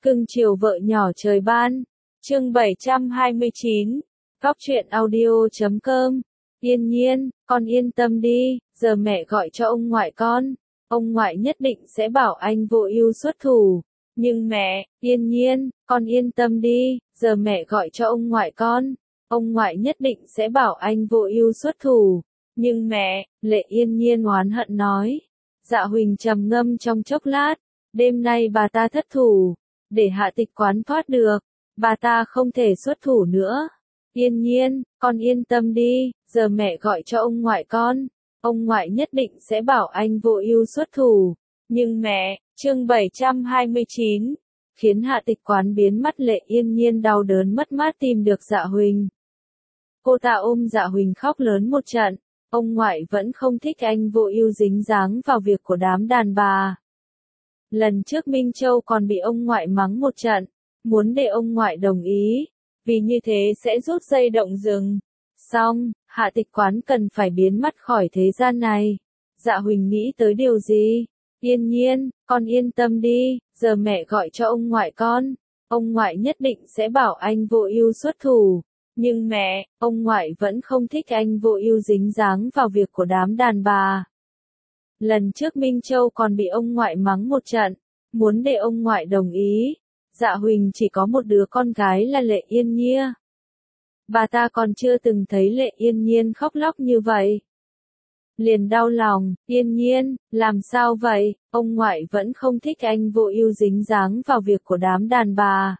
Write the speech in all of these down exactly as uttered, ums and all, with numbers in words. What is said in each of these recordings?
Cưng chiều vợ nhỏ trời ban. Chương bảy trăm hai mươi chín. Góc truyện audio chấm com. Yên Nhiên, con yên tâm đi, giờ mẹ gọi cho ông ngoại con. Ông ngoại nhất định sẽ bảo anh vô ưu xuất thủ. Nhưng mẹ, Yên Nhiên, con yên tâm đi, giờ mẹ gọi cho ông ngoại con. Ông ngoại nhất định sẽ bảo anh vô ưu xuất thủ. Nhưng mẹ, Lệ Yên Nhiên oán hận nói. Dạ Huỳnh trầm ngâm trong chốc lát. Đêm nay bà ta thất thủ. Để Hạ Tịch Quán thoát được, bà ta không thể xuất thủ nữa. Yên Nhiên, con yên tâm đi, giờ mẹ gọi cho ông ngoại con. Ông ngoại nhất định sẽ bảo anh vô ưu xuất thủ. Nhưng mẹ, chương bảy trăm hai mươi chín, khiến Hạ Tịch Quán biến mắt. Lệ Yên Nhiên đau đớn mất mát tìm được Dạ Huỳnh. Cô ta ôm Dạ Huỳnh khóc lớn một trận. Ông ngoại vẫn không thích anh vô ưu dính dáng vào việc của đám đàn bà. Lần trước Minh Châu còn bị ông ngoại mắng một trận, muốn để ông ngoại đồng ý, vì như thế sẽ rút dây động rừng. Xong, Hạ Tịch Quán cần phải biến mất khỏi thế gian này. Dạ Huỳnh nghĩ tới điều gì? Yên Nhiên, con yên tâm đi, giờ mẹ gọi cho ông ngoại con. Ông ngoại nhất định sẽ bảo anh vô ưu xuất thủ. Nhưng mẹ, ông ngoại vẫn không thích anh vô ưu dính dáng vào việc của đám đàn bà. Lần trước Minh Châu còn bị ông ngoại mắng một trận, muốn để ông ngoại đồng ý. Dạ Huỳnh chỉ có một đứa con gái là Lệ Yên Nhiên. Bà ta còn chưa từng thấy Lệ Yên Nhiên khóc lóc như vậy. Liền đau lòng, Yên Nhiên, làm sao vậy, ông ngoại vẫn không thích anh vô ưu dính dáng vào việc của đám đàn bà.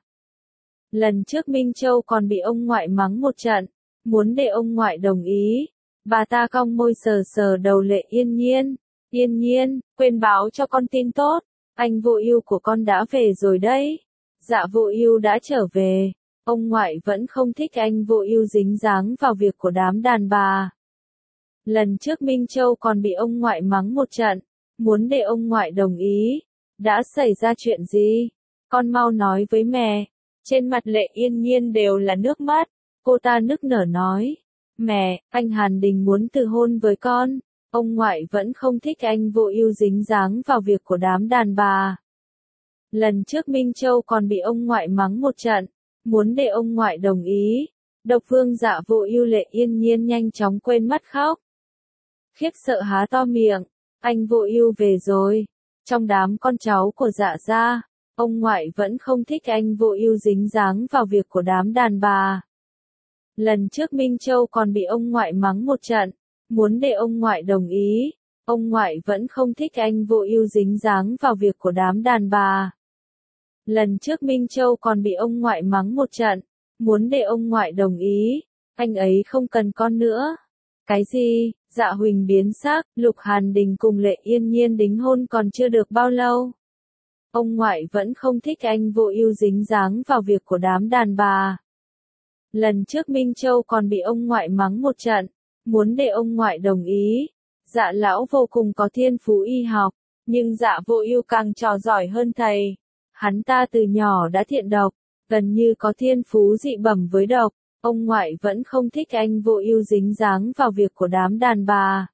Lần trước Minh Châu còn bị ông ngoại mắng một trận, muốn để ông ngoại đồng ý. Bà ta cong môi sờ sờ đầu Lệ Yên Nhiên. Yên Nhiên, quên báo cho con tin tốt, anh vô ưu của con đã về rồi đấy. Dạ vô ưu đã trở về, ông ngoại vẫn không thích anh vô ưu dính dáng vào việc của đám đàn bà. Lần trước Minh Châu còn bị ông ngoại mắng một trận, muốn để ông ngoại đồng ý. Đã xảy ra chuyện gì? Con mau nói với mẹ. Trên mặt Lệ Yên Nhiên đều là nước mắt, cô ta nức nở nói. Mẹ, anh Hàn Đình muốn từ hôn với con. Ông ngoại vẫn không thích anh vô ưu dính dáng vào việc của đám đàn bà. Lần trước Minh Châu còn bị ông ngoại mắng một trận, muốn để ông ngoại đồng ý. Độc Vương Dạ vô ưu. Lệ Yên Nhiên nhanh chóng quên mất khóc. Khiếp sợ há to miệng, anh vô ưu về rồi. Trong đám con cháu của Dạ gia, ông ngoại vẫn không thích anh vô ưu dính dáng vào việc của đám đàn bà. Lần trước Minh Châu còn bị ông ngoại mắng một trận, muốn để ông ngoại đồng ý. Ông ngoại vẫn không thích anh vô ưu dính dáng vào việc của đám đàn bà. Lần trước Minh Châu còn bị ông ngoại mắng một trận, muốn để ông ngoại đồng ý. Anh ấy không cần con nữa. Cái gì? Dạ Huỳnh biến sắc. Lục Hàn Đình cùng Lệ Yên Nhiên đính hôn còn chưa được bao lâu. Ông ngoại vẫn không thích anh vô ưu dính dáng vào việc của đám đàn bà. Lần trước Minh Châu còn bị ông ngoại mắng một trận, muốn để ông ngoại đồng ý. Dạ lão vô cùng có thiên phú y học, nhưng Dạ vô ưu càng trò giỏi hơn thầy. Hắn ta từ nhỏ đã thiện độc, gần như có thiên phú dị bẩm với độc. Ông ngoại vẫn không thích anh vô ưu dính dáng vào việc của đám đàn bà.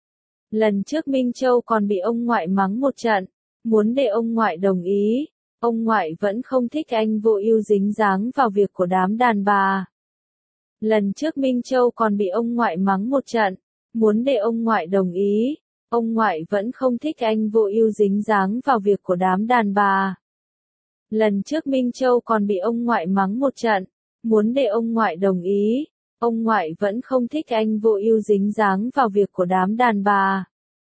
Lần trước Minh Châu còn bị ông ngoại mắng một trận, muốn để ông ngoại đồng ý. Ông ngoại vẫn không thích anh vô ưu dính dáng vào việc của đám đàn bà. Lần trước Minh Châu còn bị ông ngoại mắng một trận, muốn để ông ngoại đồng ý. Ông ngoại vẫn không thích anh vô ưu dính dáng vào việc của đám đàn bà. Lần trước Minh Châu còn bị ông ngoại mắng một trận, muốn để ông ngoại đồng ý. Ông ngoại vẫn không thích anh vô ưu dính dáng vào việc của đám đàn bà.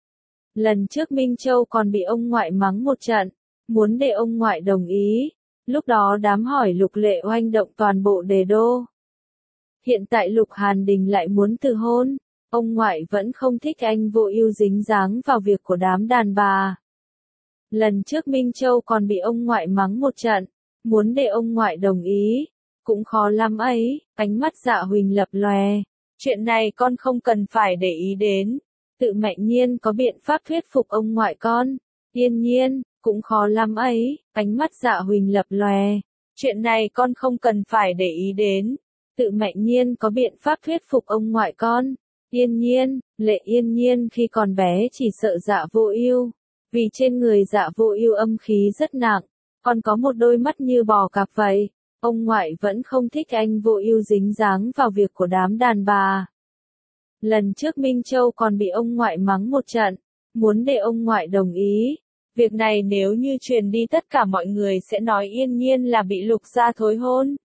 Lần trước Minh Châu còn bị ông ngoại mắng một trận, muốn để ông ngoại đồng ý. Lúc đó đám hỏi Lục Lệ oanh động toàn bộ Đề Đô. Hiện tại Lục Hàn Đình lại muốn từ hôn. Ông ngoại vẫn không thích anh vô ưu dính dáng vào việc của đám đàn bà. Lần trước Minh Châu còn bị ông ngoại mắng một trận, muốn để ông ngoại đồng ý. Cũng khó lắm ấy. Ánh mắt Dạ Huỳnh lập lòe. Chuyện này con không cần phải để ý đến. Tự Mạnh Nhiên có biện pháp thuyết phục ông ngoại con. Yên Nhiên, cũng khó lắm ấy. Ánh mắt Dạ Huỳnh lập lòe. Chuyện này con không cần phải để ý đến. Tự Mạnh Nhiên có biện pháp thuyết phục ông ngoại con. Yên Nhiên, Lệ Yên Nhiên khi còn bé chỉ sợ Dạ vô ưu. Vì trên người Dạ vô ưu âm khí rất nặng. con có một đôi mắt như bò cạp vậy. Ông ngoại vẫn không thích anh Vô Ưu dính dáng vào việc của đám đàn bà. Lần trước Minh Châu còn bị ông ngoại mắng một trận, muốn để ông ngoại đồng ý. Việc này nếu như truyền đi tất cả mọi người sẽ nói Yên Nhiên là bị Lục gia thối hôn.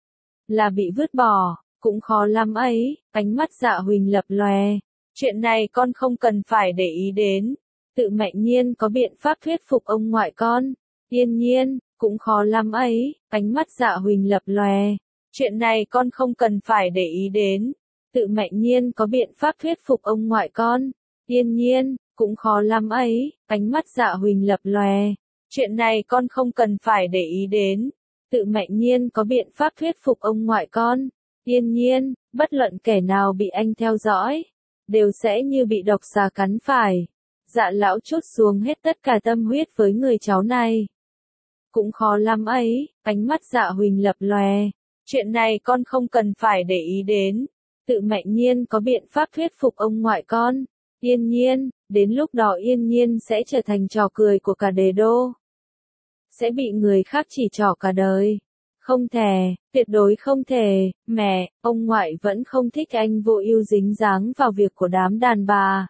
Là bị vứt bỏ, cũng khó lắm ấy, ánh mắt Dạ Huỳnh lập lòe. Chuyện này con không cần phải để ý đến. Tự Mạnh Nhiên có biện pháp thuyết phục ông ngoại con. Yên Nhiên, cũng khó lắm ấy, ánh mắt Dạ Huỳnh lập lòe. Chuyện này con không cần phải để ý đến. Tự Mạnh Nhiên có biện pháp thuyết phục ông ngoại con. Yên Nhiên, cũng khó lắm ấy, ánh mắt Dạ Huỳnh lập lòe. Chuyện này con không cần phải để ý đến. Tự Mạnh Nhiên có biện pháp thuyết phục ông ngoại con. Yên Nhiên, bất luận kẻ nào bị anh theo dõi, đều sẽ như bị độc xà cắn phải. Dạ lão trút xuống hết tất cả tâm huyết với người cháu này. Cũng khó lắm ấy, ánh mắt Dạ Huỳnh lập lòe. Chuyện này con không cần phải để ý đến. Tự Mạnh Nhiên có biện pháp thuyết phục ông ngoại con. Yên Nhiên, đến lúc đó Yên Nhiên sẽ trở thành trò cười của cả Đế đô. Sẽ bị người khác chỉ trỏ cả đời. Không thể, tuyệt đối không thể, mẹ, ông ngoại vẫn không thích anh Vô Ưu dính dáng vào việc của đám đàn bà.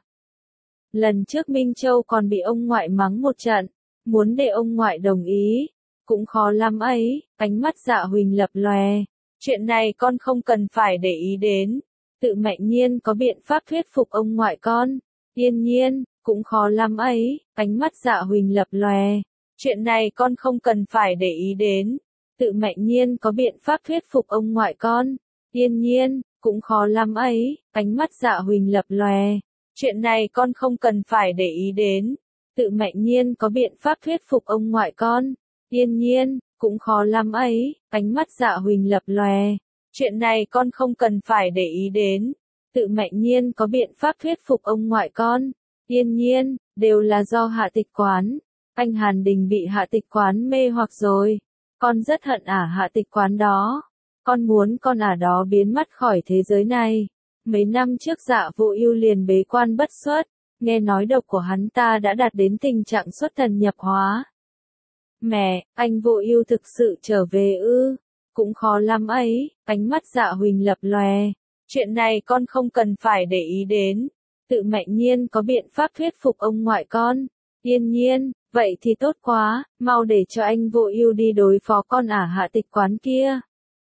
Lần trước Minh Châu còn bị ông ngoại mắng một trận, muốn để ông ngoại đồng ý. Cũng khó lắm ấy, ánh mắt Dạ Huỳnh lập lòe. Chuyện này con không cần phải để ý đến. Tự Mạnh Nhiên có biện pháp thuyết phục ông ngoại con. Yên Nhiên, cũng khó lắm ấy, ánh mắt Dạ Huỳnh lập lòe. Chuyện này con không cần phải để ý đến. Tự Mạnh Nhiên có biện pháp thuyết phục ông ngoại con. Yên Nhiên, cũng khó lắm ấy, ánh mắt Dạ Huỳnh lập lòe. Chuyện này con không cần phải để ý đến. Tự Mạnh Nhiên có biện pháp thuyết phục ông ngoại con. Yên Nhiên, cũng khó lắm ấy, ánh mắt Dạ Huỳnh lập lòe. Chuyện này con không cần phải để ý đến. Tự Mạnh Nhiên có biện pháp thuyết phục ông ngoại con. Yên Nhiên, đều là do Hạ Tịch Quán. Anh Hàn Đình bị Hạ Tịch Quán mê hoặc rồi. Con rất hận ả Hạ Tịch Quán đó. Con muốn con ả đó biến mất khỏi thế giới này. Mấy năm trước Dạ Vô Ưu liền bế quan bất xuất. Nghe nói độc của hắn ta đã đạt đến tình trạng xuất thần nhập hóa. Mẹ, anh Vô Ưu thực sự trở về ư? Cũng khó lắm ấy, ánh mắt Dạ Huỳnh lập lòe. Chuyện này con không cần phải để ý đến. Tự Mạnh Nhiên có biện pháp thuyết phục ông ngoại con. Yên Nhiên, vậy thì tốt quá, mau để cho anh Vô Ưu đi đối phó con ả Hạ Tịch Quán kia.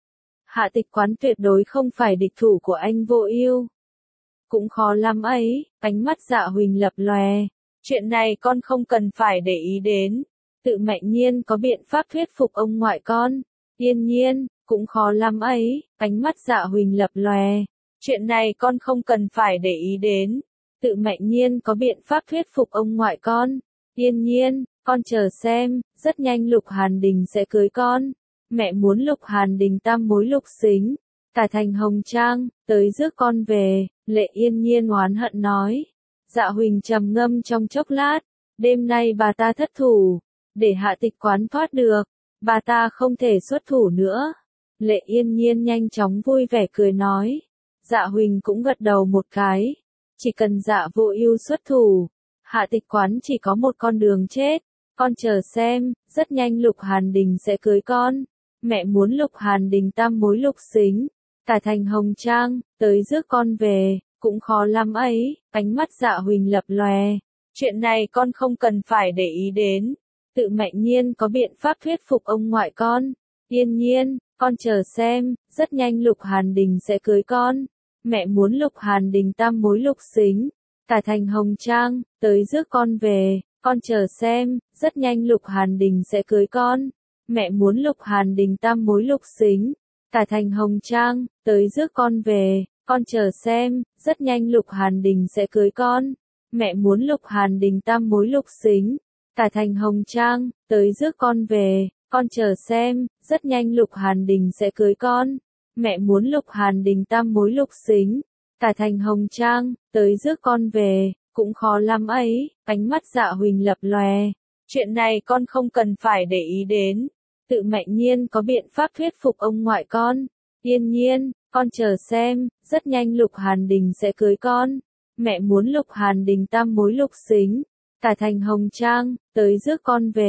Hạ Tịch Quán tuyệt đối không phải địch thủ của anh Vô Ưu. Cũng khó lắm ấy, ánh mắt Dạ Huỳnh lập lòe. Chuyện này con không cần phải để ý đến. Tự Mạnh Nhiên có biện pháp thuyết phục ông ngoại con. Yên Nhiên, cũng khó lắm ấy, ánh mắt Dạ Huỳnh lập lòe. Chuyện này con không cần phải để ý đến. Tự Mạnh Nhiên có biện pháp thuyết phục ông ngoại con. Yên Nhiên, con chờ xem, rất nhanh Lục Hàn Đình sẽ cưới con. Mẹ muốn Lục Hàn Đình tam mối lục xính, cả thành hồng trang, tới rước con về, Lệ Yên Nhiên oán hận nói. Dạ Huỳnh trầm ngâm trong chốc lát, đêm nay bà ta thất thủ, để Hạ Tịch Quán thoát được, bà ta không thể xuất thủ nữa. Lệ Yên Nhiên nhanh chóng vui vẻ cười nói. Dạ Huỳnh cũng gật đầu một cái, chỉ cần Dạ Vô Ưu xuất thủ, Hạ Tịch Quán chỉ có một con đường chết. Con chờ xem, rất nhanh Lục Hàn Đình sẽ cưới con. Mẹ muốn Lục Hàn Đình tam mối lục xính, cả thành hồng trang, tới rước con về, cũng khó lắm ấy, ánh mắt Dạ Huỳnh lập lòe. Chuyện này con không cần phải để ý đến. Tự Mạnh Nhiên có biện pháp thuyết phục ông ngoại con. Yên Nhiên, con chờ xem, rất nhanh Lục Hàn Đình sẽ cưới con. Mẹ muốn Lục Hàn Đình tam mối lục xính, cả thành hồng trang, tới rước con về, con chờ xem, rất nhanh Lục Hàn Đình sẽ cưới con. Mẹ muốn Lục Hàn Đình tam mối lục xính, cả thành hồng trang, tới rước con về, con chờ xem, rất nhanh Lục Hàn Đình sẽ cưới con. Mẹ muốn Lục Hàn Đình tam mối lục xính, cả thành hồng trang, tới rước con về, con chờ xem, rất nhanh Lục Hàn Đình sẽ cưới con. Mẹ muốn Lục Hàn Đình tam mối lục xính, cả thành hồng trang, tới rước con về, cũng khó lắm ấy, ánh mắt Dạ Huỳnh lập lòe. Chuyện này con không cần phải để ý đến. Tự Mạnh Nhiên có biện pháp thuyết phục ông ngoại con. Yên Nhiên, con chờ xem, rất nhanh Lục Hàn Đình sẽ cưới con. Mẹ muốn Lục Hàn Đình tam mối lục xính, cả thành hồng trang, tới rước con về,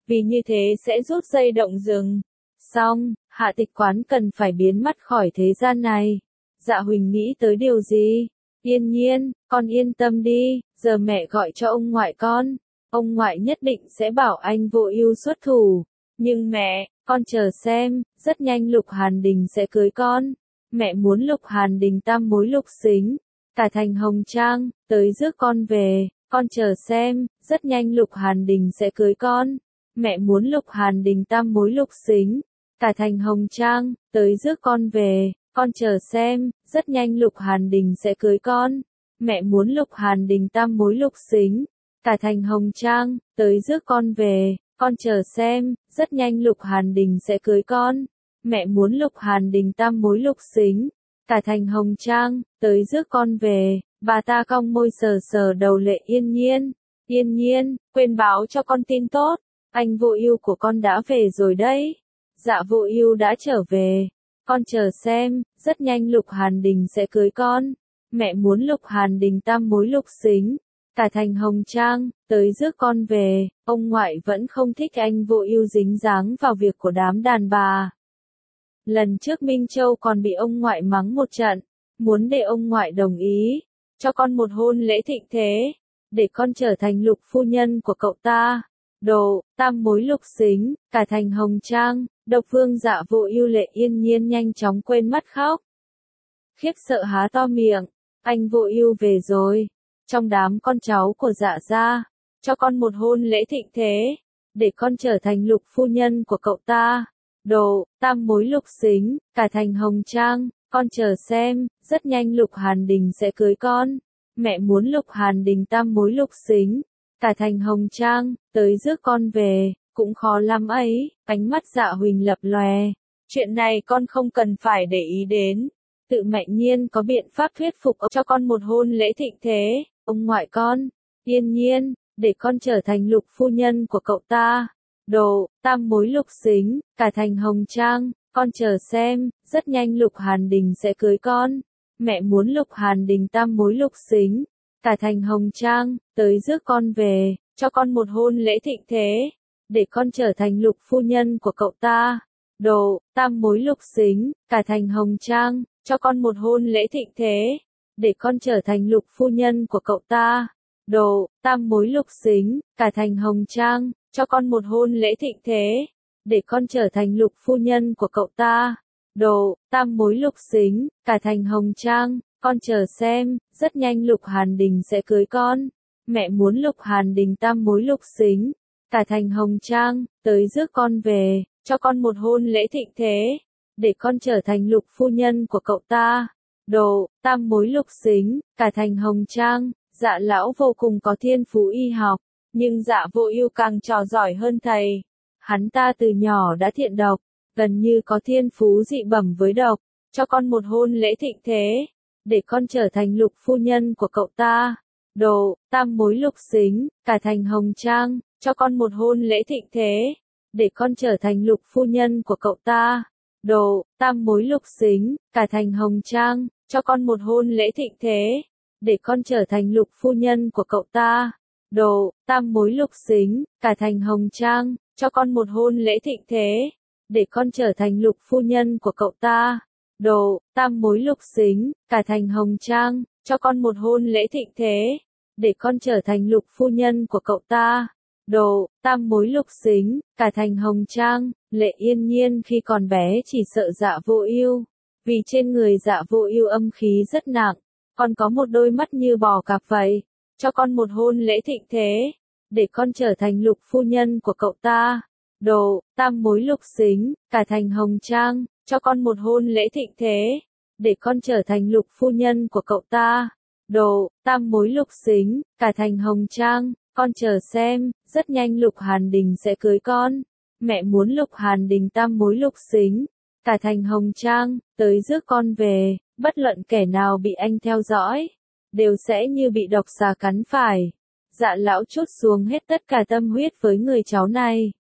vì như thế sẽ rút dây động rừng. Xong, Hạ Tịch Quán cần phải biến mất khỏi thế gian này. Dạ Huỳnh nghĩ tới điều gì? Yên Nhiên, con yên tâm đi, giờ mẹ gọi cho ông ngoại con. Ông ngoại nhất định sẽ bảo anh Vô Ưu xuất thủ. Nhưng mẹ, con chờ xem, rất nhanh Lục Hàn Đình sẽ cưới con. Mẹ muốn Lục Hàn Đình tam mối lục xính, cả thành hồng trang, tới rước con về. Con chờ xem, rất nhanh Lục Hàn Đình sẽ cưới con. Mẹ muốn Lục Hàn Đình tam mối lục xính, cả thành hồng trang, tới rước con về. Con chờ xem, rất nhanh Lục Hàn Đình sẽ cưới con. Mẹ muốn Lục Hàn Đình tam mối lục xính, cả thành hồng trang, tới rước con về. Con chờ xem, rất nhanh Lục Hàn Đình sẽ cưới con. Mẹ muốn Lục Hàn Đình tam mối lục xính, cả thành hồng trang, tới rước con về. Bà ta cong môi sờ sờ đầu Lệ Yên Nhiên. Yên Nhiên, quên báo cho con tin tốt. Anh Vô Ưu của con đã về rồi đấy. Dạ Vô Ưu đã trở về. Con chờ xem, rất nhanh Lục Hàn Đình sẽ cưới con. Mẹ muốn Lục Hàn Đình tam mối lục xính, cả thành hồng trang, tới rước con về. Ông ngoại vẫn không thích anh Vô Ưu dính dáng vào việc của đám đàn bà. Lần trước Minh Châu còn bị ông ngoại mắng một trận, muốn để ông ngoại đồng ý cho con một hôn lễ thịnh thế, để con trở thành Lục phu nhân của cậu ta. Đồ, tam mối lục xính, cả thành hồng trang. Độc Vương Dạ Vô Ưu Lệ Yên Nhiên nhanh chóng quên mất khóc. Khiếp sợ há to miệng, anh Vô Ưu về rồi. Trong đám con cháu của Dạ gia, cho con một hôn lễ thịnh thế, để con trở thành Lục phu nhân của cậu ta. Đồ, tam mối lục xính, cả thành hồng trang, con chờ xem, rất nhanh Lục Hàn Đình sẽ cưới con. Mẹ muốn Lục Hàn Đình tam mối lục xính, cả thành hồng trang, tới rước con về. Cũng khó lắm ấy, ánh mắt Dạ Huỳnh lập lòe. Chuyện này con không cần phải để ý đến. Tự Mạnh Nhiên có biện pháp thuyết phục cho con một hôn lễ thịnh thế. Ông ngoại con, Yên Nhiên, để con trở thành Lục phu nhân của cậu ta. Đồ, tam mối lục xính, cả thành hồng trang, con chờ xem, rất nhanh Lục Hàn Đình sẽ cưới con. Mẹ muốn Lục Hàn Đình tam mối lục xính, cả thành hồng trang, tới rước con về, cho con một hôn lễ thịnh thế, để con trở thành Lục phu nhân của cậu ta. Đồ, tam mối lục xính, cả thành hồng trang, cho con một hôn lễ thịnh thế, để con trở thành Lục phu nhân của cậu ta. Đồ, tam mối lục xính, cả thành hồng trang, cho con một hôn lễ thịnh thế, để con trở thành Lục phu nhân của cậu ta. Đồ, tam mối lục xính, cả thành hồng trang, con chờ xem, rất nhanh Lục Hàn Đình sẽ cưới con. Mẹ muốn Lục Hàn Đình tam mối lục xính, cả thành hồng trang, tới rước con về, cho con một hôn lễ thịnh thế, để con trở thành Lục phu nhân của cậu ta. Đồ, tam mối lục xính, cả thành hồng trang. Dạ lão vô cùng có thiên phú y học, nhưng Dạ Vô Ưu càng trò giỏi hơn thầy. Hắn ta từ nhỏ đã thiện độc, gần như có thiên phú dị bẩm với độc, cho con một hôn lễ thịnh thế, để con trở thành Lục phu nhân của cậu ta. Đồ, tam mối lục xính, cả thành hồng trang, cho con một hôn lễ thịnh thế, để con trở thành Lục phu nhân của cậu ta. Đồ, tam mối lục xính, cả thành hồng trang, cho con một hôn lễ thịnh thế, để con trở thành Lục phu nhân của cậu ta. Đồ, tam mối lục xính, cả thành hồng trang, cho con một hôn lễ thịnh thế, để con trở thành Lục phu nhân của cậu ta. Đồ, tam mối lục xính, cả thành hồng trang, cho con một hôn lễ thịnh thế, để con trở thành Lục phu nhân của cậu ta. Đồ, tam mối lục xính, cả thành hồng trang. Lệ Yên Nhiên khi còn bé chỉ sợ Dạ Vô Ưu, vì trên người Dạ Vô Ưu âm khí rất nặng, con có một đôi mắt như bò cạp vậy, cho con một hôn lễ thịnh thế, để con trở thành Lục phu nhân của cậu ta. Đồ, tam mối lục xính, cả thành hồng trang, cho con một hôn lễ thịnh thế, để con trở thành Lục phu nhân của cậu ta. Đồ, tam mối lục xính, cả thành hồng trang, con chờ xem, rất nhanh Lục Hàn Đình sẽ cưới con. Mẹ muốn Lục Hàn Đình tam mối lục xính, cả thành hồng trang, tới rước con về. Bất luận kẻ nào bị anh theo dõi, đều sẽ như bị độc xà cắn phải. Dạ lão trút xuống hết tất cả tâm huyết với người cháu này.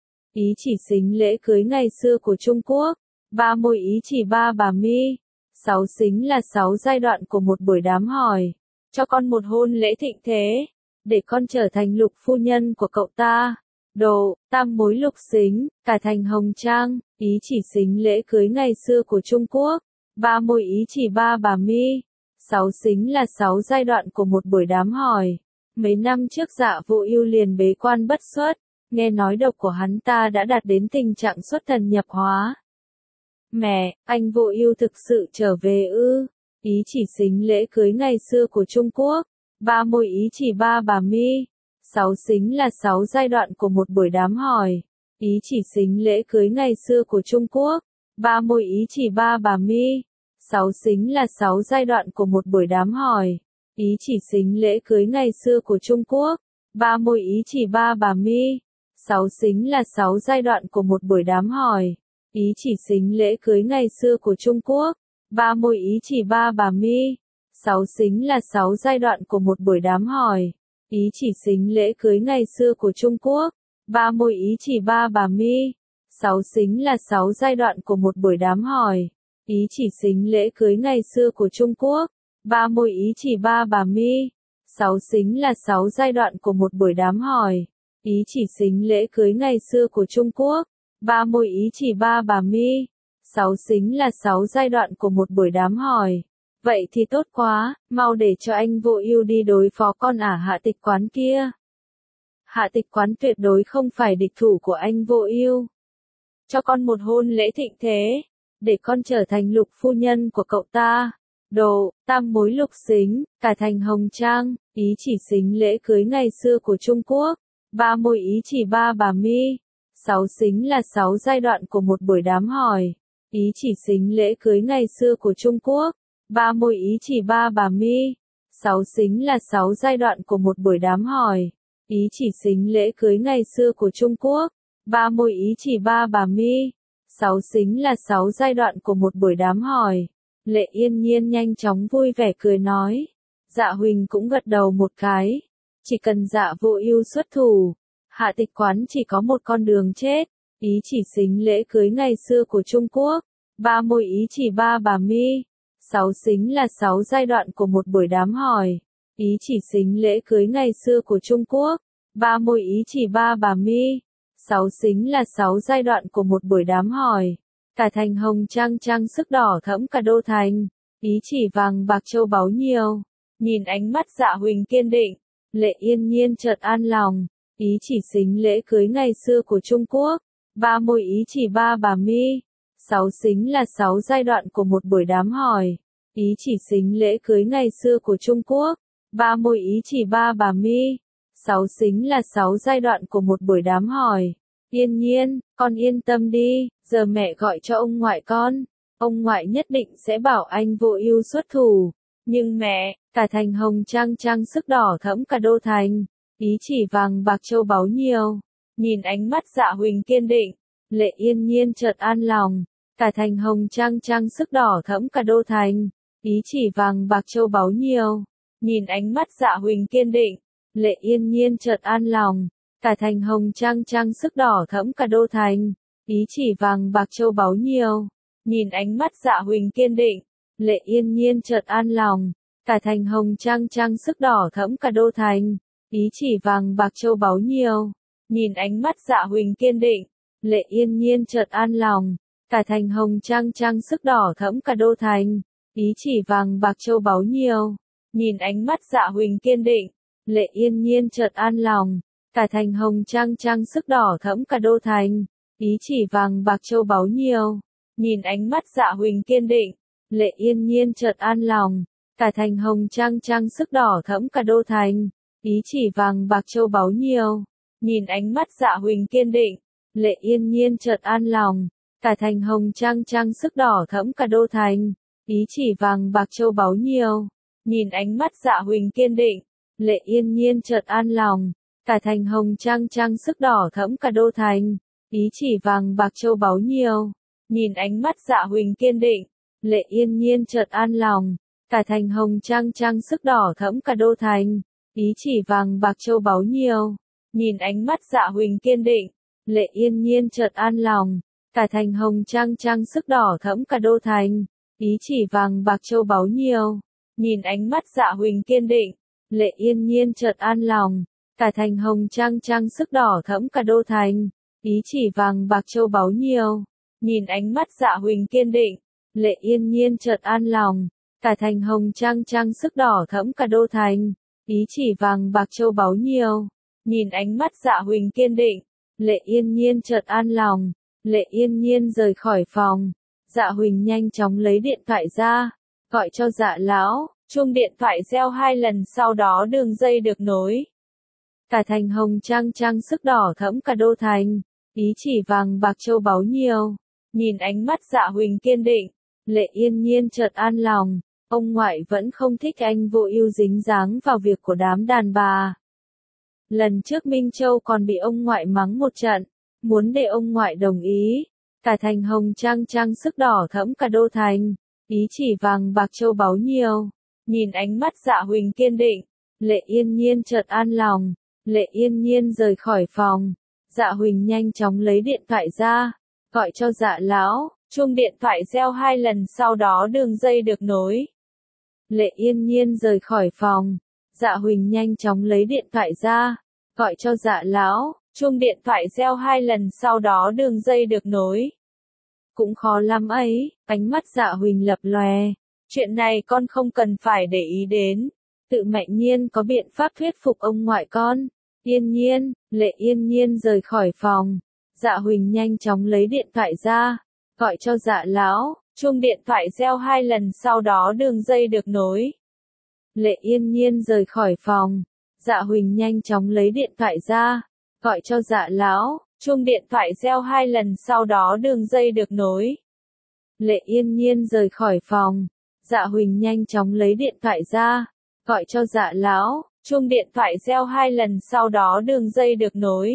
Ý chỉ xính lễ cưới ngày xưa của Trung Quốc. Ba môi ý chỉ ba bà mi. Sáu xính là sáu giai đoạn của một buổi đám hỏi. Cho con một hôn lễ thịnh thế, để con trở thành Lục phu nhân của cậu ta. Đồ, tam mối lục xính, cả thành hồng trang, ý chỉ xính lễ cưới ngày xưa của Trung Quốc. Ba môi ý chỉ ba bà mi. Sáu xính là sáu giai đoạn của một buổi đám hỏi. Mấy năm trước Dạ Vô Ưu liền bế quan bất xuất, nghe nói độc của hắn ta đã đạt đến tình trạng xuất thần nhập hóa. Mẹ, anh Vô Ưu thực sự trở về ư? Ý chỉ xính lễ cưới ngày xưa của Trung Quốc. Ba môi ý chỉ ba bà mi. Sáu xính là sáu giai đoạn của một buổi đám hỏi. Ý chỉ xính lễ cưới ngày xưa của Trung Quốc. Ba môi ý chỉ ba bà mi. Sáu xính là sáu giai đoạn của một buổi đám hỏi. Ý chỉ xính lễ cưới ngày xưa của Trung Quốc. Ba môi ý chỉ ba bà mi. Sáu xính là sáu giai đoạn của một buổi đám hỏi. Ý chỉ xính lễ cưới ngày xưa của Trung Quốc. Ba môi ý chỉ ba bà mi. Sáu xính là sáu giai đoạn của một buổi đám hỏi. Ý chỉ xính lễ cưới ngày xưa của Trung Quốc. Ba môi ý chỉ ba bà mi. Sáu xính là sáu giai đoạn của một buổi đám hỏi. Ý chỉ xính lễ cưới ngày xưa của Trung Quốc. Ba môi ý chỉ ba bà mi. Sáu xính là sáu giai đoạn của một buổi đám hỏi. Ý chỉ xính lễ cưới ngày xưa của Trung Quốc. Ba môi ý chỉ ba bà mi. Sáu xính là sáu giai đoạn của một buổi đám hỏi. Vậy thì tốt quá, mau để cho anh Vô Ưu đi đối phó con ả Hạ Tịch Quán kia. Hạ Tịch Quán tuyệt đối không phải địch thủ của anh Vô Ưu. Cho con một hôn lễ thịnh thế, để con trở thành lục phu nhân của cậu ta. Đồ, tam mối lục xính, cả thành hồng trang, ý chỉ xính lễ cưới ngày xưa của Trung Quốc. Ba môi ý chỉ ba bà mi. Sáu xính là sáu giai đoạn của một buổi đám hỏi. Ý chỉ xính lễ cưới ngày xưa của Trung Quốc. Ba môi ý chỉ ba bà mi. Sáu xính là sáu giai đoạn của một buổi đám hỏi. Ý chỉ xính lễ cưới ngày xưa của Trung Quốc. Ba môi ý chỉ ba bà mi. Sáu xính là sáu giai đoạn của một buổi đám hỏi. Lệ Yên Nhiên nhanh chóng vui vẻ cười nói. Dạ Huỳnh cũng gật đầu một cái. Chỉ cần Dạ Vô Ưu xuất thủ, Hạ Tịch Quán chỉ có một con đường chết. Ý chỉ xính lễ cưới ngày xưa của Trung Quốc. Ba môi ý chỉ ba bà mi. Sáu xính là sáu giai đoạn của một buổi đám hỏi. Ý chỉ xính lễ cưới ngày xưa của Trung Quốc. Ba môi ý chỉ ba bà mi. Sáu xính là sáu giai đoạn của một buổi đám hỏi. Cả thành hồng trang trang sức đỏ thẫm cả đô thành. Ý chỉ vàng bạc châu báu nhiều. Nhìn ánh mắt Dạ Huỳnh kiên định, Lệ Yên Nhiên chợt an lòng. Ý chỉ xính lễ cưới ngày xưa của Trung Quốc. Ba môi ý chỉ ba bà mi. Sáu xính là sáu giai đoạn của một buổi đám hỏi. Ý chỉ xính lễ cưới ngày xưa của Trung Quốc. Ba môi ý chỉ ba bà mi. Sáu xính là sáu giai đoạn của một buổi đám hỏi. Yên Nhiên, con yên tâm đi, giờ mẹ gọi cho ông ngoại con. Ông ngoại nhất định sẽ bảo anh Vô Ưu xuất thủ. Nhưng mẹ, cả thành hồng trang trang sức đỏ thẫm cả đô thành. Ý chỉ vàng bạc châu báu nhiều. Nhìn ánh mắt Dạ Huỳnh kiên định, Lệ Yên Nhiên chợt an lòng. Cả thành hồng trang trang sức đỏ thẫm cả đô thành. Ý chỉ vàng bạc châu báu nhiều. Nhìn ánh mắt Dạ Huỳnh kiên định, Lệ Yên Nhiên chợt an lòng. Cả thành hồng trang trang sức đỏ thẫm cả đô thành. Ý chỉ vàng bạc châu báu nhiều. Nhìn ánh mắt Dạ Huỳnh kiên định, Lệ Yên Nhiên chợt an lòng. Cả thành hồng trang trang sức đỏ thẫm cả đô thành. Ý chỉ vàng bạc châu báu nhiều. Nhìn ánh mắt Dạ Huỳnh kiên định, Lệ Yên Nhiên chợt an lòng. Cả thành hồng trang trang sức đỏ thẫm cả đô thành. Ý chỉ vàng bạc châu báu nhiều. Nhìn ánh mắt Dạ Huỳnh kiên định, Lệ Yên Nhiên chợt an lòng. Cả thành hồng trang trang sức đỏ thẫm cả đô thành. Ý chỉ vàng bạc châu báu nhiều. Nhìn ánh mắt Dạ Huỳnh kiên định, Lệ Yên Nhiên chợt an lòng. Cả thành hồng trang trang sức đỏ thẫm cả đô thành. Ý chỉ vàng bạc châu báu nhiều. Nhìn ánh mắt Dạ Huỳnh kiên định, Lệ Yên Nhiên chợt an lòng. Cả thành hồng trang trang sức đỏ thẫm cả đô thành. Ý chỉ vàng bạc châu báu nhiều. Nhìn ánh mắt Dạ Huỳnh kiên định, Lệ Yên Nhiên chợt an lòng. Cả thành hồng trang trang sức đỏ thẫm cả đô thành. Ý chỉ vàng bạc châu báu nhiều. Nhìn ánh mắt Dạ Huỳnh kiên định, Lệ Yên Nhiên chợt an lòng. Cả thành hồng trang trang sức đỏ thẫm cả đô thành. Ý chỉ vàng bạc châu báu nhiều. Nhìn ánh mắt Dạ Huỳnh kiên định, Lệ Yên Nhiên chợt an lòng. Cả thành hồng trang trang sức đỏ thẫm cả đô thành. Ý chỉ vàng bạc châu báu nhiều. Nhìn ánh mắt Dạ Huỳnh kiên định, Lệ Yên Nhiên chợt an lòng. Cả thành hồng trang trang sức đỏ thẫm cả đô thành, ý chỉ vàng bạc châu báu nhiều. Nhìn ánh mắt Dạ Huỳnh kiên định, Lệ Yên Nhiên chợt an lòng. Cả thành hồng trang trang sức đỏ thẫm cả đô thành, ý chỉ vàng bạc châu báu nhiều. Nhìn ánh mắt Dạ Huỳnh kiên định, Lệ Yên Nhiên chợt an lòng. Lệ Yên Nhiên rời khỏi phòng. Dạ Huỳnh nhanh chóng lấy điện thoại ra, gọi cho Dạ lão. Chuông điện thoại reo hai lần, sau đó đường dây được nối. Cả thành hồng trang trang sức đỏ thẫm cả đô thành, ý chỉ vàng bạc châu báu nhiều. Nhìn ánh mắt Dạ Huỳnh kiên định, Lệ Yên Nhiên chợt an lòng. Ông ngoại vẫn không thích anh vô ưu dính dáng vào việc của đám đàn bà. Lần trước Minh Châu còn bị ông ngoại mắng một trận, muốn để ông ngoại đồng ý. Cả thành hồng trang trang sức đỏ thẫm cả đô thành, ý chỉ vàng bạc châu báu nhiều. Nhìn ánh mắt Dạ Huỳnh kiên định, Lệ Yên Nhiên chợt an lòng. Lệ Yên Nhiên rời khỏi phòng. Dạ Huỳnh nhanh chóng lấy điện thoại ra, gọi cho Dạ lão. Chuông điện thoại reo hai lần, sau đó đường dây được nối. Lệ Yên Nhiên rời khỏi phòng. Dạ Huỳnh nhanh chóng lấy điện thoại ra, gọi cho Dạ lão. Chuông điện thoại reo hai lần, sau đó đường dây được nối. Cũng khó lắm ấy, ánh mắt Dạ Huỳnh lập lòe. Chuyện này con không cần phải để ý đến. Tự Mạnh Nhiên có biện pháp thuyết phục ông ngoại con. Yên Nhiên, Lệ Yên Nhiên rời khỏi phòng. Dạ Huỳnh nhanh chóng lấy điện thoại ra, gọi cho Dạ lão. Chuông điện thoại reo hai lần, sau đó đường dây được nối. Lệ Yên Nhiên rời khỏi phòng. Dạ Huỳnh nhanh chóng lấy điện thoại ra, gọi cho Dạ lão. Chuông điện thoại reo hai lần, sau đó đường dây được nối. Lệ Yên Nhiên rời khỏi phòng. Dạ Huỳnh nhanh chóng lấy điện thoại ra, gọi cho Dạ lão. Chuông điện thoại reo hai lần, sau đó đường dây được nối.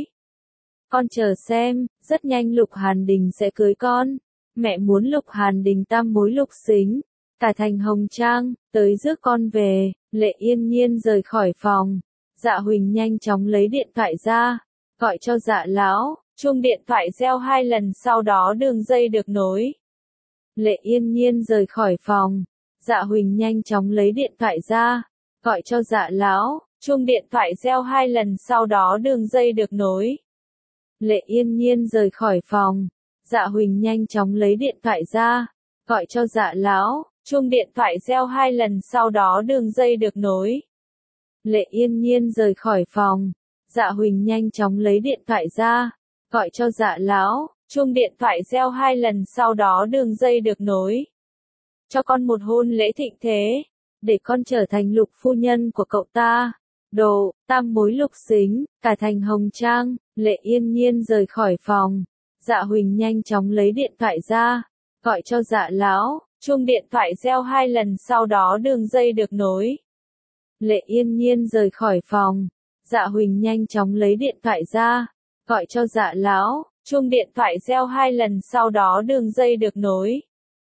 Con chờ xem, rất nhanh Lục Hàn Đình sẽ cưới con. Mẹ muốn Lục Hàn Đình tam mối lục xính. Cả thành hồng trang, tới rước con về. Lệ Yên Nhiên rời khỏi phòng. Dạ Huỳnh nhanh chóng lấy điện thoại ra, gọi cho Dạ lão. Chuông điện thoại reo hai lần, sau đó đường dây được nối. Lệ Yên Nhiên rời khỏi phòng. Dạ Huỳnh nhanh chóng lấy điện thoại ra, gọi cho Dạ lão. Chuông điện thoại reo hai lần, sau đó đường dây được nối. Lệ Yên Nhiên rời khỏi phòng. Dạ Huỳnh nhanh chóng lấy điện thoại ra, gọi cho Dạ lão. Chuông điện thoại reo hai lần, sau đó đường dây được nối. Lệ Yên Nhiên rời khỏi phòng. Dạ Huỳnh nhanh chóng lấy điện thoại ra, gọi cho Dạ lão. Chuông điện thoại reo hai lần, sau đó đường dây được nối. Cho con một hôn lễ thịnh thế, để con trở thành lục phu nhân của cậu ta. Đồ, tam mối lục xính, cả thành hồng trang. Lệ Yên Nhiên rời khỏi phòng. Dạ Huỳnh nhanh chóng lấy điện thoại ra, gọi cho Dạ lão. Chuông điện thoại reo hai lần, sau đó đường dây được nối. Lệ Yên Nhiên rời khỏi phòng. Dạ Huỳnh nhanh chóng lấy điện thoại ra, gọi cho Dạ lão. Chuông điện thoại reo hai lần, sau đó đường dây được nối.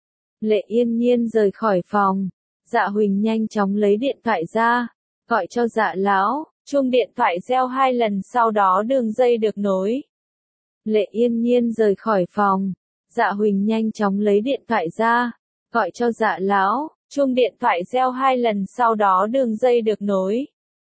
Lệ Yên Nhiên rời khỏi phòng. Dạ Huỳnh nhanh chóng lấy điện thoại ra, gọi cho Dạ lão. Chuông điện thoại reo hai lần, sau đó đường dây được nối. Lệ Yên Nhiên rời khỏi phòng. Dạ Huỳnh nhanh chóng lấy điện thoại ra, gọi cho Dạ lão. Chuông điện thoại reo hai lần, sau đó đường dây được nối.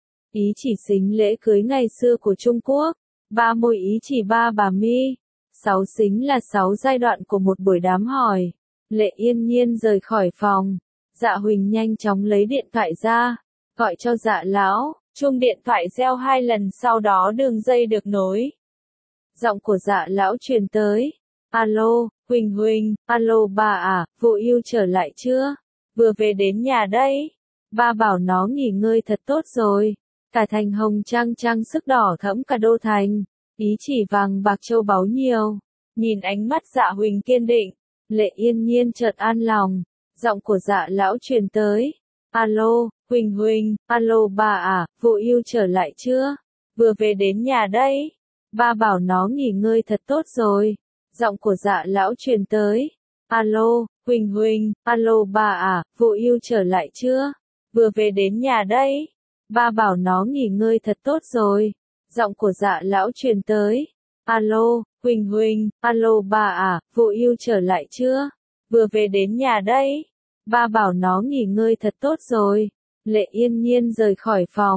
Ý chỉ xính lễ cưới ngày xưa của Trung Quốc. Ba môi ý chỉ ba bà mi. Sáu xính là sáu giai đoạn của một buổi đám hỏi. Lệ Yên Nhiên rời khỏi phòng. Dạ Huỳnh nhanh chóng lấy điện thoại ra, gọi cho Dạ lão. Chuông điện thoại reo hai lần, sau đó đường dây được nối. Giọng của Dạ lão truyền tới. Alo, Huỳnh Huỳnh, alo bà à, Vô Ưu trở lại chưa? Vừa về đến nhà đây. Ba bảo nó nghỉ ngơi thật tốt rồi. Cả thành hồng trang trang sức đỏ thẫm cả đô thành, ý chỉ vàng bạc châu báu nhiều. Nhìn ánh mắt Dạ Huỳnh kiên định, Lệ Yên Nhiên chợt an lòng. Giọng của Dạ lão truyền tới. Alo, Huỳnh Huỳnh, alo bà à, Vô Ưu trở lại chưa? Vừa về đến nhà đây. Ba bảo nó nghỉ ngơi thật tốt rồi. Giọng của Dạ lão truyền tới. Alo, Huỳnh Huỳnh, alo bà à, Vô Ưu trở lại chưa? Vừa về đến nhà đây. Ba bảo nó nghỉ ngơi thật tốt rồi. Giọng của Dạ lão truyền tới. Alo, Huỳnh Huỳnh, alo bà à, Vô Ưu trở lại chưa? Vừa về đến nhà đây. Ba bảo nó nghỉ ngơi thật tốt rồi. Lệ Yên Nhiên rời khỏi phòng.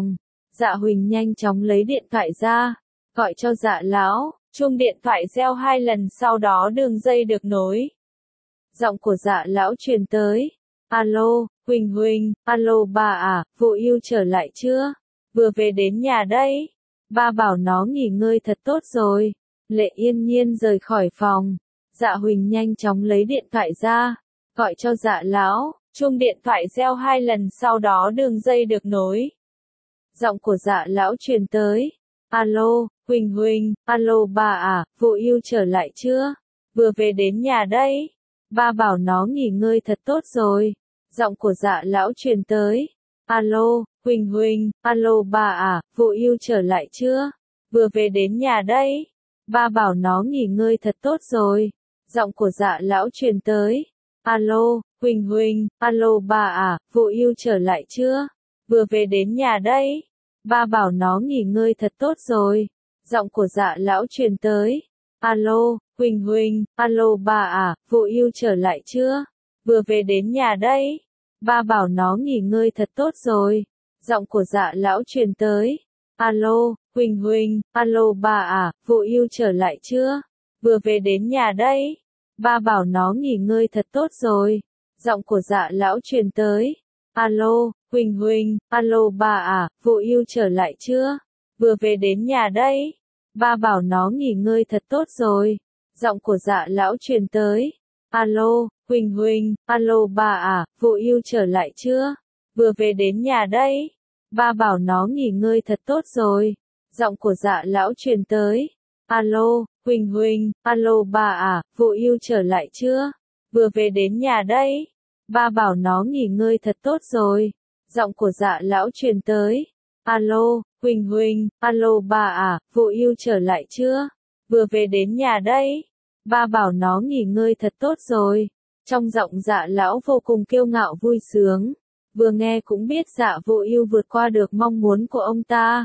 Dạ Huỳnh nhanh chóng lấy điện thoại ra, gọi cho Dạ lão, chuông điện thoại reo hai lần sau đó đường dây được nối. Giọng của Dạ lão truyền tới. Alo, Huỳnh Huỳnh, alo bà à, Vũ Yêu trở lại chưa? Vừa về đến nhà đây. Ba bảo nó nghỉ ngơi thật tốt rồi. Lệ Yên Nhiên rời khỏi phòng. Dạ Huỳnh nhanh chóng lấy điện thoại ra, gọi cho Dạ lão, chuông điện thoại reo hai lần sau đó đường dây được nối. Giọng của Dạ lão truyền tới. Alo, Huỳnh Huỳnh, alo bà à, Vũ Yêu trở lại chưa? Vừa về đến nhà đây. Ba bảo nó nghỉ ngơi thật tốt rồi. Giọng của Dạ lão truyền tới. Alo, Huỳnh Huỳnh, alo bà à, Vũ Yêu trở lại chưa? Vừa về đến nhà đây. Ba bảo nó nghỉ ngơi thật tốt rồi. Giọng của Dạ lão truyền tới. Alo, Huỳnh Huỳnh, alo bà à, Vũ Yêu trở lại chưa? Vừa về đến nhà đây. Ba bảo nó nghỉ ngơi thật tốt rồi. Giọng của Dạ lão truyền tới. Alo, Huỳnh Huỳnh, alo bà à, Vũ Yêu trở lại chưa? Vừa về đến nhà đây. Ba bảo nó nghỉ ngơi thật tốt rồi. Giọng của Dạ lão truyền tới. Alo, Huỳnh Huỳnh, alo bà à, Vũ Yêu trở lại chưa? Vừa về đến nhà đây. Ba bảo nó nghỉ ngơi thật tốt rồi. Giọng của Dạ lão truyền tới. Alo, Huỳnh Huỳnh, alo bà à, Vũ Yêu trở lại chưa? Vừa về đến nhà đây. Ba bảo nó nghỉ ngơi thật tốt rồi. Giọng của Dạ lão truyền tới. Alo, Huỳnh Huỳnh, alo bà à, Vũ Yêu trở lại chưa? Vừa về đến nhà đây. Ba bảo nó nghỉ ngơi thật tốt rồi. Giọng của Dạ lão truyền tới. Alo, Huỳnh Huỳnh, alo bà à, Vũ Yêu trở lại chưa? Vừa về đến nhà đây. Ba bảo nó nghỉ ngơi thật tốt rồi. Giọng của Dạ lão truyền tới. Alo, Huỳnh Huỳnh, alo bà à, Vũ Yêu trở lại chưa? Vừa về đến nhà đây. Ba bảo nó nghỉ ngơi thật tốt rồi. Trong giọng Dạ lão vô cùng kiêu ngạo vui sướng. Vừa nghe cũng biết Dạ Vũ Yêu vượt qua được mong muốn của ông ta.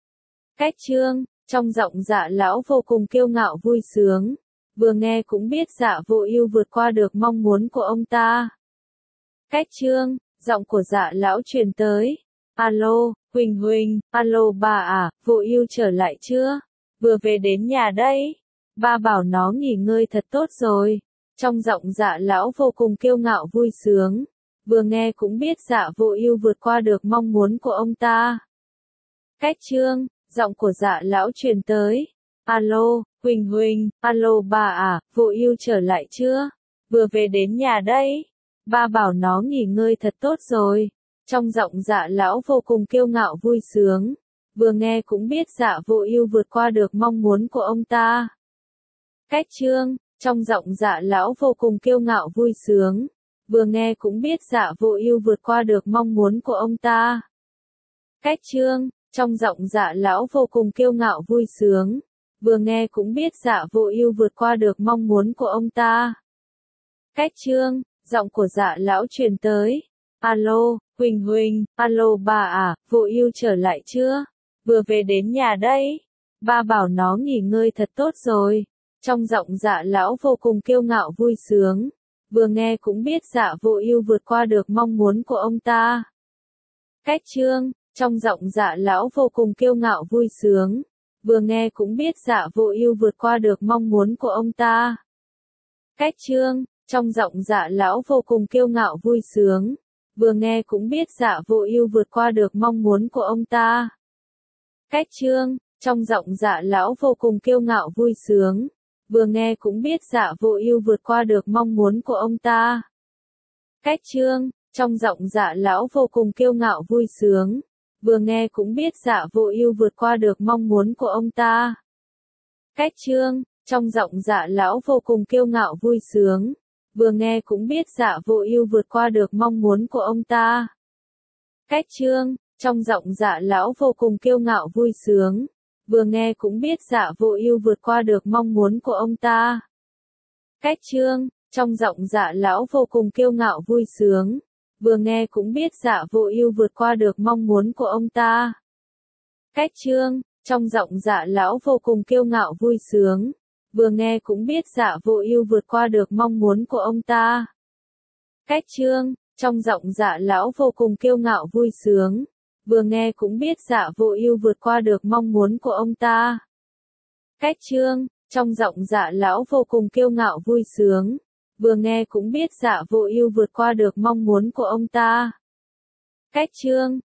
Cách chương, trong giọng Dạ lão vô cùng kiêu ngạo vui sướng. Vừa nghe cũng biết Dạ Vũ Yêu vượt qua được mong muốn của ông ta. Cách chương, giọng của Dạ lão truyền tới. Alo, Huỳnh Huỳnh, alo bà à, Vũ Yêu trở lại chưa? Vừa về đến nhà đây. Ba bảo nó nghỉ ngơi thật tốt rồi. Trong giọng Dạ lão vô cùng kiêu ngạo vui sướng. Vừa nghe cũng biết Dạ Vũ Yêu vượt qua được mong muốn của ông ta. Cách chương, giọng của Dạ lão truyền tới. Alo, Huỳnh Huỳnh, alo bà à, Vũ Yêu trở lại chưa? Vừa về đến nhà đây. Ba bảo nó nghỉ ngơi thật tốt rồi. Trong giọng Dạ lão vô cùng kiêu ngạo vui sướng. Vừa nghe cũng biết Dạ Vũ Yêu vượt qua được mong muốn của ông ta. Cách chương, trong giọng Dạ lão vô cùng kiêu ngạo vui sướng. Vừa nghe cũng biết Dạ Vũ Yêu vượt qua được mong muốn của ông ta. Cách chương, trong giọng Dạ lão vô cùng kiêu ngạo vui sướng. Vừa nghe cũng biết Dạ Vũ Yêu vượt qua được mong muốn của ông ta. Cách chương, giọng của Dạ lão truyền tới. Alo, Huỳnh Huỳnh, alo bà à, Vũ Yêu trở lại chưa? Vừa về đến nhà đây. Ba bảo nó nghỉ ngơi thật tốt rồi. Trong giọng Dạ lão vô cùng kiêu ngạo vui sướng. Vừa nghe cũng biết Dạ Vũ Yêu vượt qua được mong muốn của ông ta. Cách chương, trong giọng Dạ lão vô cùng kiêu ngạo vui sướng. Vừa nghe cũng biết Dạ Vũ Yêu vượt qua được mong muốn của ông ta. Cách chương, trong giọng Dạ lão vô cùng kiêu ngạo vui sướng. Vừa nghe cũng biết Dạ Vũ Yêu vượt qua được mong muốn của ông ta. Cách chương, trong giọng Dạ lão vô cùng kiêu ngạo vui sướng. Vừa nghe cũng biết Dạ Vũ Yêu vượt qua được mong muốn của ông ta. Cách chương, trong giọng Dạ lão vô cùng kiêu ngạo vui sướng. Vừa nghe cũng biết Dạ Vũ Yêu vượt qua được mong muốn của ông ta. Cách chương, trong giọng Dạ lão vô cùng kiêu ngạo vui sướng. Vừa nghe cũng biết Dạ Vũ Yêu vượt qua được mong muốn của ông ta. Cách chương, trong giọng Dạ lão vô cùng kiêu ngạo vui sướng. Vừa nghe cũng biết Dạ Vũ Yêu vượt qua được mong muốn của ông ta. Cách chương, trong giọng Dạ lão vô cùng kiêu ngạo vui sướng. Vừa nghe cũng biết Dạ Vũ Yêu vượt qua được mong muốn của ông ta. Cách chương, trong giọng Dạ lão vô cùng kiêu ngạo vui sướng. Vừa nghe cũng biết Dạ Vũ Yêu vượt qua được mong muốn của ông ta. Cách chương, trong giọng Dạ lão vô cùng kiêu ngạo vui sướng. vừa nghe cũng biết Dạ Vô Ưu vượt qua được mong muốn của ông ta. Cách Trương, trong giọng Dạ lão vô cùng kiêu ngạo vui sướng, vừa nghe cũng biết Dạ Vô Ưu vượt qua được mong muốn của ông ta. Cách Trương,